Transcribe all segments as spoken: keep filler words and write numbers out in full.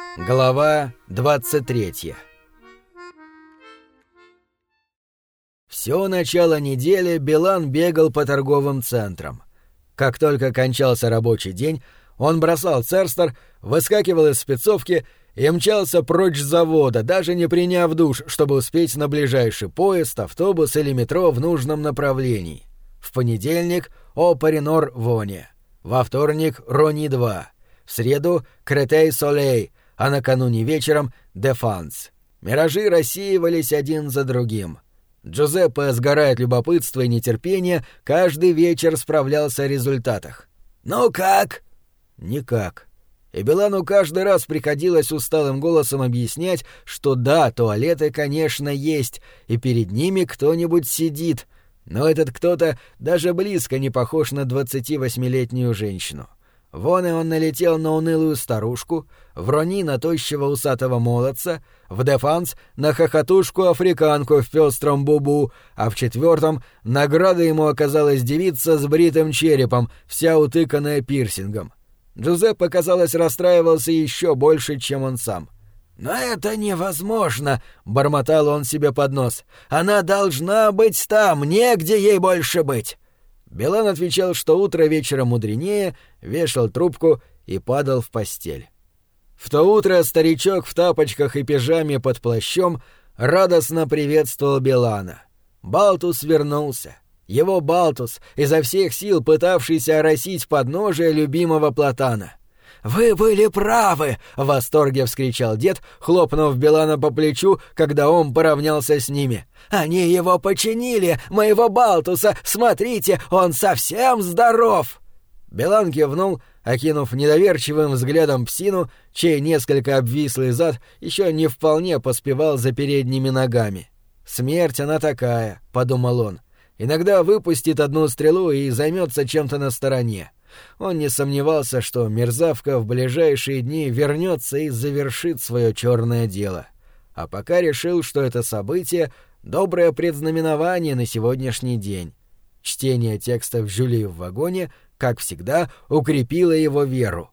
Глава двадцать третья. Всё начало недели Билан бегал по торговым центрам. Как только кончался рабочий день, он бросал церстер, выскакивал из спецовки и мчался прочь с завода, даже не приняв душ, чтобы успеть на ближайший поезд, автобус или метро в нужном направлении. В понедельник — О-Паринор-Воне, во вторник — Рони-два, в среду — Кретей-Солей, а накануне вечером — Дефанс. Миражи рассеивались один за другим. Джузеппе, сгорая от любопытства и нетерпения, каждый вечер справлялся о результатах. «Ну как?» «Никак». И Билану каждый раз приходилось усталым голосом объяснять, что да, туалеты, конечно, есть, и перед ними кто-нибудь сидит, но этот кто-то даже близко не похож на двадцативосьмилетнюю женщину. Вон и он налетел на унылую старушку, в Рони на тощего усатого молодца, в Дефанс на хохотушку-африканку в пестром бубу, а в четвертом наградой ему оказалась девица с бритым черепом, вся утыканная пирсингом. Джузеппе, казалось, расстраивался еще больше, чем он сам. «Но это невозможно!» — бормотал он себе под нос. «Она должна быть там, негде ей больше быть!» Билан отвечал, что утро вечера мудренее, вешал трубку и падал в постель. В то утро старичок в тапочках и пижаме под плащом радостно приветствовал Билана. Балтус вернулся. Его Балтус, изо всех сил пытавшийся оросить подножие любимого платана. «Вы были правы!» — в восторге вскричал дед, хлопнув Билана по плечу, когда он поравнялся с ними. «Они его починили, моего Балтуса! Смотрите, он совсем здоров!» Билан кивнул, окинув недоверчивым взглядом псину, чей несколько обвислый зад еще не вполне поспевал за передними ногами. «Смерть она такая», — подумал он. «Иногда выпустит одну стрелу и займется чем-то на стороне». Он не сомневался, что мерзавка в ближайшие дни вернется и завершит свое черное дело. А пока решил, что это событие — доброе предзнаменование на сегодняшний день. Чтение текстов Жюли в вагоне, как всегда, укрепило его веру.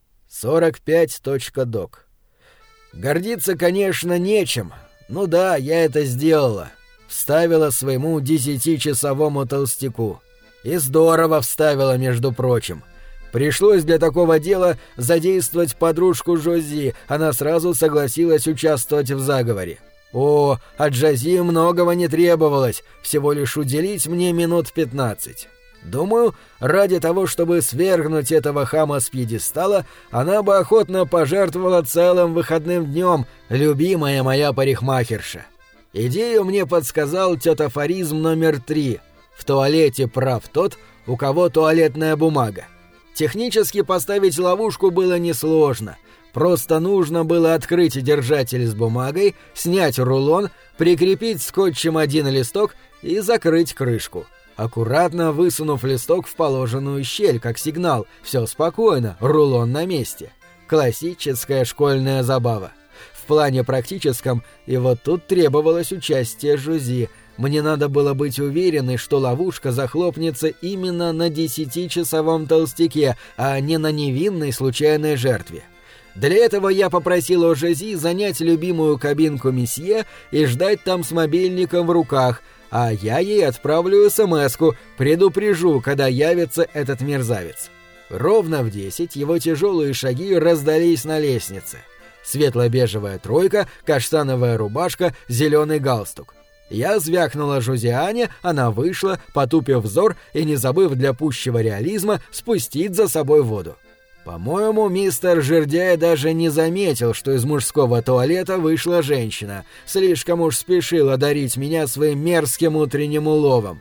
сорок пять точка док. Гордиться, конечно, нечем. Ну да, я это сделала. Вставила своему десятичасовому толстяку. И здорово вставила, между прочим. Пришлось для такого дела задействовать подружку Жози, она сразу согласилась участвовать в заговоре. О, от Жози многого не требовалось, всего лишь уделить мне минут пятнадцать. Думаю, ради того, чтобы свергнуть этого хама с пьедестала, она бы охотно пожертвовала целым выходным днем, любимая моя парикмахерша. Идею мне подсказал тетафоризм номер три — в туалете прав тот, у кого туалетная бумага. Технически поставить ловушку было несложно. Просто нужно было открыть держатель с бумагой, снять рулон, прикрепить скотчем один листок и закрыть крышку. Аккуратно высунув листок в положенную щель, как сигнал. Все спокойно, рулон на месте. Классическая школьная забава. В плане практическом, и вот тут требовалось участие Жози. Мне надо было быть уверенной, что ловушка захлопнется именно на десятичасовом толстяке, а не на невинной случайной жертве. Для этого я попросил у Жози занять любимую кабинку месье и ждать там с мобильником в руках, а я ей отправлю эс-эм-эску, предупрежу, когда явится этот мерзавец. Ровно в десять его тяжелые шаги раздались на лестнице. Светло-бежевая тройка, каштановая рубашка, зеленый галстук. Я звякнула Жозиане, она вышла, потупив взор и не забыв для пущего реализма спустить за собой воду. По-моему, мистер Жердяй даже не заметил, что из мужского туалета вышла женщина. Слишком уж спешила дарить меня своим мерзким утренним уловом.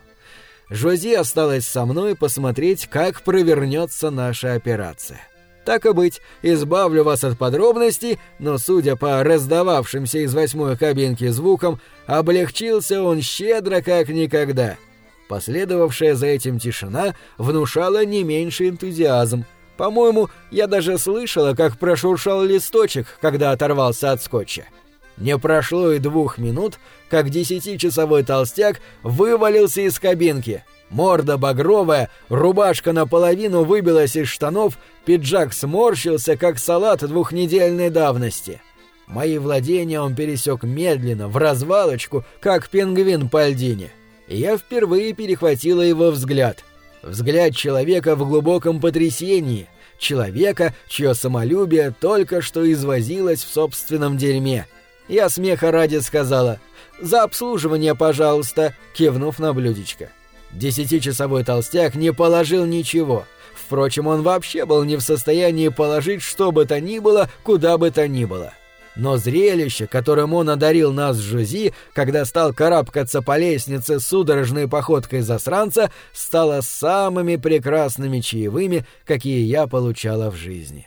Жози осталась со мной посмотреть, как провернется наша операция. Так и быть, избавлю вас от подробностей, но, судя по раздававшимся из восьмой кабинки звукам, облегчился он щедро как никогда. Последовавшая за этим тишина внушала не меньший энтузиазм. По-моему, я даже слышала, как прошуршал листочек, когда оторвался от скотча. Не прошло и двух минут, как десятичасовой толстяк вывалился из кабинки. Морда багровая, рубашка наполовину выбилась из штанов, пиджак сморщился, как салат двухнедельной давности. Мои владения он пересек медленно, в развалочку, как пингвин по льдине. И я впервые перехватила его взгляд. Взгляд человека в глубоком потрясении. Человека, чье самолюбие только что извозилось в собственном дерьме. Я смеха ради сказала: «За обслуживание, пожалуйста», кивнув на блюдечко. Десятичасовой толстяк не положил ничего. Впрочем, он вообще был не в состоянии положить что бы то ни было, куда бы то ни было. Но зрелище, которым он одарил нас с Жози, когда стал карабкаться по лестнице с судорожной походкой засранца, стало самыми прекрасными чаевыми, какие я получала в жизни.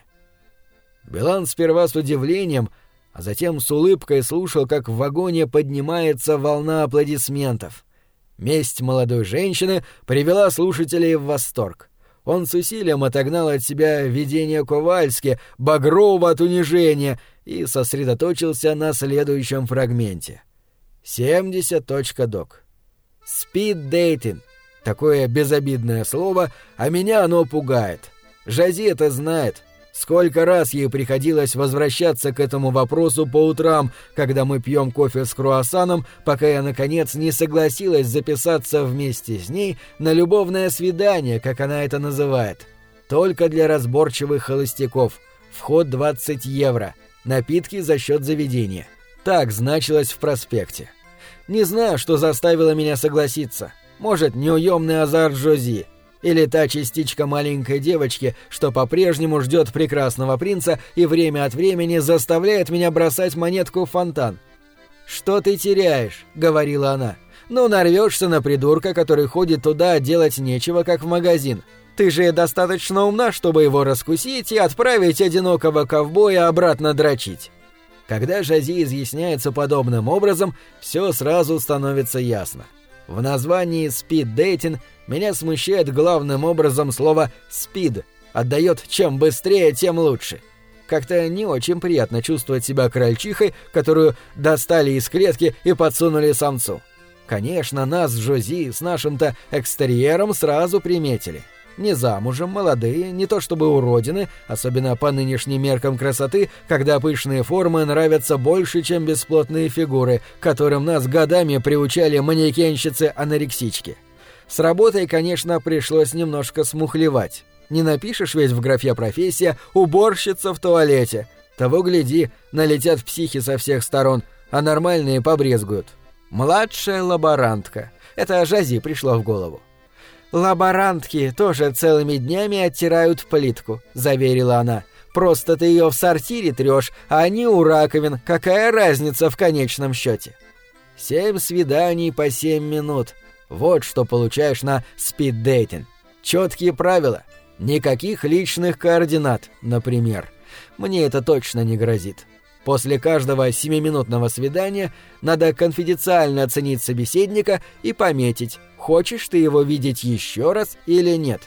Билан сперва с удивлением, а затем с улыбкой слушал, как в вагоне поднимается волна аплодисментов. Месть молодой женщины привела слушателей в восторг. Он с усилием отогнал от себя видение Ковальски, багрового от унижения, и сосредоточился на следующем фрагменте. семьдесят точка док. Спид-дейтинг. Такое безобидное слово, а меня оно пугает. Жози это знает. Сколько раз ей приходилось возвращаться к этому вопросу по утрам, когда мы пьем кофе с круассаном, пока я, наконец, не согласилась записаться вместе с ней на любовное свидание, как она это называет. Только для разборчивых холостяков. Вход двадцать евро. Напитки за счет заведения. Так значилось в проспекте. Не знаю, что заставило меня согласиться. Может, неуемный азарт Жози. Или та частичка маленькой девочки, что по-прежнему ждет прекрасного принца и время от времени заставляет меня бросать монетку в фонтан. «Что ты теряешь?» — говорила она. «Ну, нарвешься на придурка, который ходит туда, а делать нечего, как в магазин. Ты же достаточно умна, чтобы его раскусить и отправить одинокого ковбоя обратно дрочить». Когда Жози изъясняется подобным образом, все сразу становится ясно. В названии «спид-дейтинг» меня смущает главным образом слово «спид». Отдает «чем быстрее, тем лучше». Как-то не очень приятно чувствовать себя крольчихой, которую достали из клетки и подсунули самцу. Конечно, нас с Жози, с нашим-то экстерьером сразу приметили. Не замужем, молодые, не то чтобы уродины, особенно по нынешним меркам красоты, когда пышные формы нравятся больше, чем бесплотные фигуры, которым нас годами приучали манекенщицы-анорексички. С работой, конечно, пришлось немножко смухлевать. Не напишешь ведь в графе «профессия» «уборщица в туалете». Того гляди, налетят психи со всех сторон, а нормальные побрезгуют. Младшая лаборантка. Это Жози пришло в голову. «Лаборантки тоже целыми днями оттирают плитку», — заверила она. «Просто ты ее в сортире трешь, а они у раковин. Какая разница в конечном счете?» Семь свиданий по семь минут. Вот что получаешь на спид-дейтинг. Четкие правила. Никаких личных координат, например. Мне это точно не грозит. После каждого семиминутного свидания надо конфиденциально оценить собеседника и пометить, хочешь ты его видеть еще раз или нет.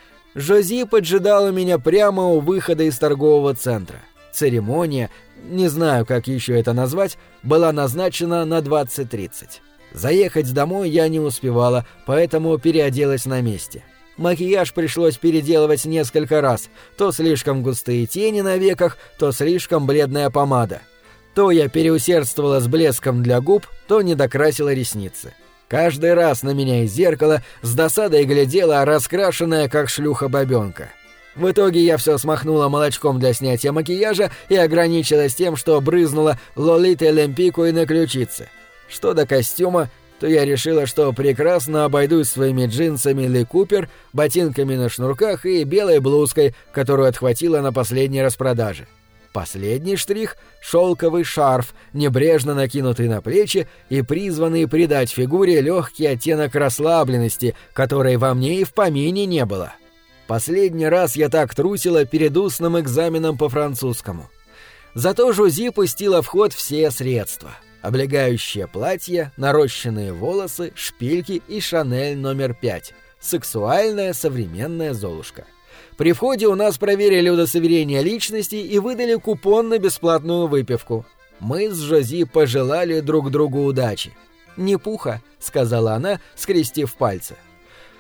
Жози поджидала меня прямо у выхода из торгового центра. Церемония, не знаю, как еще это назвать, была назначена на двадцать тридцать. Заехать домой я не успевала, поэтому переоделась на месте. Макияж пришлось переделывать несколько раз. То слишком густые тени на веках, то слишком бледная помада. То я переусердствовала с блеском для губ, то не докрасила ресницы. Каждый раз на меня из зеркала с досадой глядела раскрашенная, как шлюха-бабёнка. В итоге я все смахнула молочком для снятия макияжа и ограничилась тем, что брызнула Лолитой Лемпикой на ключице. Что до костюма, то я решила, что прекрасно обойдусь своими джинсами Ли Купер, ботинками на шнурках и белой блузкой, которую отхватила на последней распродаже. Последний штрих — шелковый шарф, небрежно накинутый на плечи и призванный придать фигуре легкий оттенок расслабленности, которой во мне и в помине не было. Последний раз я так трусила перед устным экзаменом по французскому. Зато Жози пустила в ход все средства. Облегающее платье, нарощенные волосы, шпильки и Шанель номер пять. Сексуальная современная Золушка. При входе у нас проверили удостоверение личности и выдали купон на бесплатную выпивку. Мы с Жози пожелали друг другу удачи. «Не пуха», — сказала она, скрестив пальцы.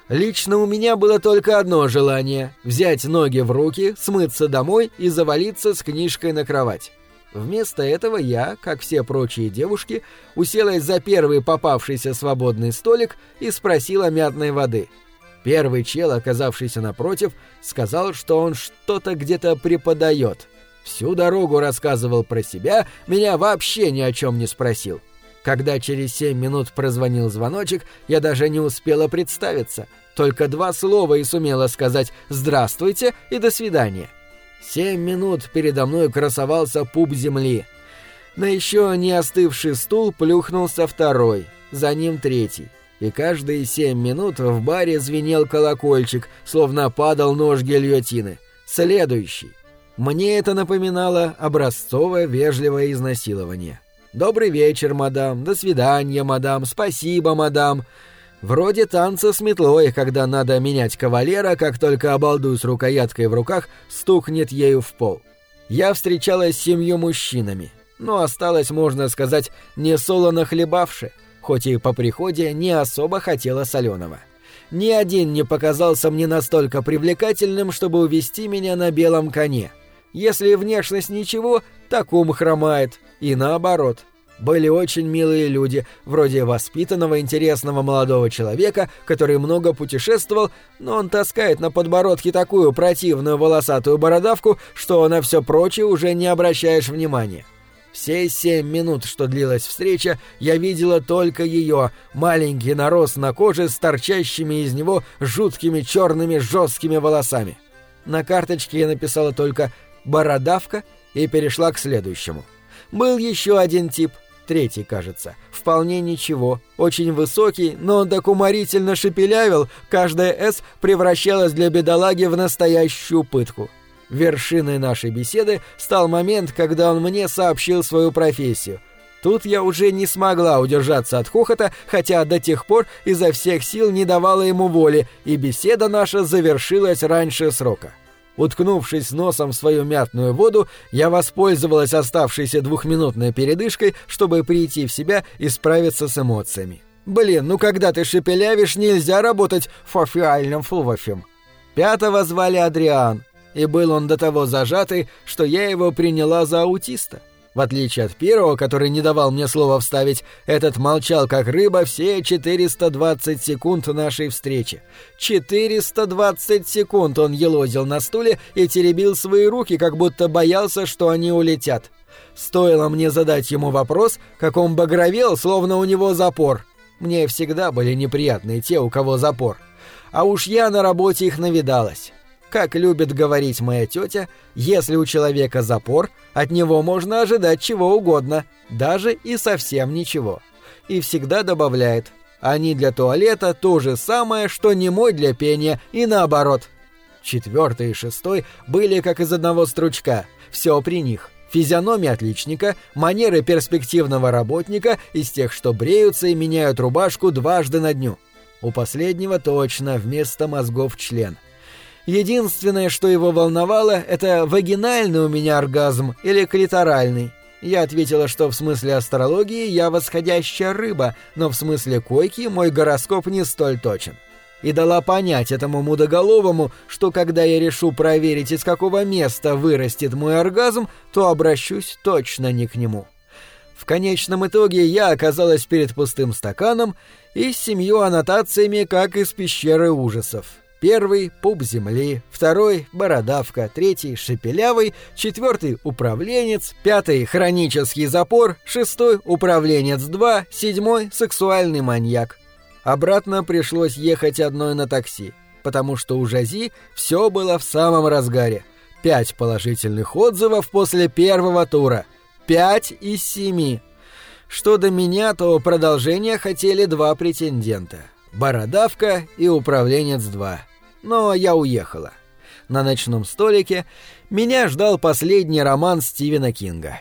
Лично у меня было только одно желание — взять ноги в руки, смыться домой и завалиться с книжкой на кровать. Вместо этого я, как все прочие девушки, уселась за первый попавшийся свободный столик и спросила мятной воды. Первый чел, оказавшийся напротив, сказал, что он что-то где-то преподает. Всю дорогу рассказывал про себя, меня вообще ни о чем не спросил. Когда через семь минут прозвонил звоночек, я даже не успела представиться. Только два слова и сумела сказать «здравствуйте» и «до свидания». Семь минут передо мной красовался пуп земли. На еще не остывший стул плюхнулся второй, за ним третий. И каждые семь минут в баре звенел колокольчик, словно падал нож гильотины. Следующий. Мне это напоминало образцовое вежливое изнасилование. «Добрый вечер, мадам», «до свидания, мадам», «спасибо, мадам». Вроде танца с метлой, когда надо менять кавалера, как только обалдуй с рукояткой в руках стукнет ею в пол. Я встречалась с семью мужчинами, но осталось, можно сказать, не солоно хлебавши, хоть и по приходе не особо хотела соленого. Ни один не показался мне настолько привлекательным, чтобы увести меня на белом коне. Если внешность ничего, так ум хромает, и наоборот. Были очень милые люди, вроде воспитанного, интересного молодого человека, который много путешествовал, но он таскает на подбородке такую противную волосатую бородавку, что на все прочее уже не обращаешь внимания. Все семь минут, что длилась встреча, я видела только ее, маленький нарост на коже с торчащими из него жуткими черными жесткими волосами. На карточке я написала только «бородавка» и перешла к следующему. Был еще один тип, третий, кажется, вполне ничего, очень высокий, но он так уморительно шепелявил, каждая «С» превращалась для бедолаги в настоящую пытку. Вершиной нашей беседы стал момент, когда он мне сообщил свою профессию. Тут я уже не смогла удержаться от хохота, хотя до тех пор изо всех сил не давала ему воли, и беседа наша завершилась раньше срока. Уткнувшись носом в свою мятную воду, я воспользовалась оставшейся двухминутной передышкой, чтобы прийти в себя и справиться с эмоциями. Блин, ну когда ты шепелявишь, нельзя работать фофиальным флуфем. Пятого звали Адриан, и был он до того зажатый, что я его приняла за аутиста. В отличие от первого, который не давал мне слова вставить, этот молчал как рыба все четыреста двадцать секунд нашей встречи. четыреста двадцать секунд он елозил на стуле и теребил свои руки, как будто боялся, что они улетят. Стоило мне задать ему вопрос, как он багровел, словно у него запор. Мне всегда были неприятны те, у кого запор. А уж я на работе их навидалась. Как любит говорить моя тетя, если у человека запор, от него можно ожидать чего угодно, даже и совсем ничего. И всегда добавляет: они для туалета то же самое, что немой для пения, и наоборот. Четвертый и шестой были как из одного стручка, все при них. Физиономия отличника, манеры перспективного работника из тех, что бреются и меняют рубашку дважды на дню. У последнего точно вместо мозгов член. Единственное, что его волновало, это вагинальный у меня оргазм или клиторальный. Я ответила, что в смысле астрологии я восходящая рыба, но в смысле койки мой гороскоп не столь точен. И дала понять этому мудоголовому, что когда я решу проверить, из какого места вырастет мой оргазм, то обращусь точно не к нему. В конечном итоге я оказалась перед пустым стаканом и с семью аннотациями, как из пещеры ужасов. Первый — пуп земли, второй — бородавка, третий — шепелявый, четвертый — управленец, пятый — хронический запор, шестой — управленец два, седьмой — сексуальный маньяк. Обратно пришлось ехать одной на такси, потому что у Жази все было в самом разгаре. Пять положительных отзывов после первого тура. Пять из семи. Что до меня, то продолжение хотели два претендента. Бородавка и управленец два. Но я уехала. На ночном столике меня ждал последний роман Стивена Кинга.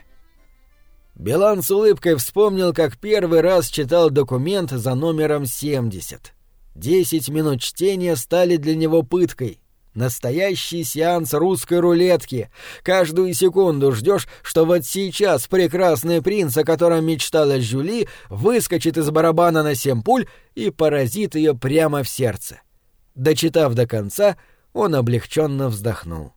Билан с улыбкой вспомнил, как первый раз читал документ за номером семьдесят. Десять минут чтения стали для него пыткой. Настоящий сеанс русской рулетки. Каждую секунду ждешь, что вот сейчас прекрасный принц, о котором мечтала Жюли, выскочит из барабана на семь пуль и поразит ее прямо в сердце. Дочитав до конца, он облегченно вздохнул.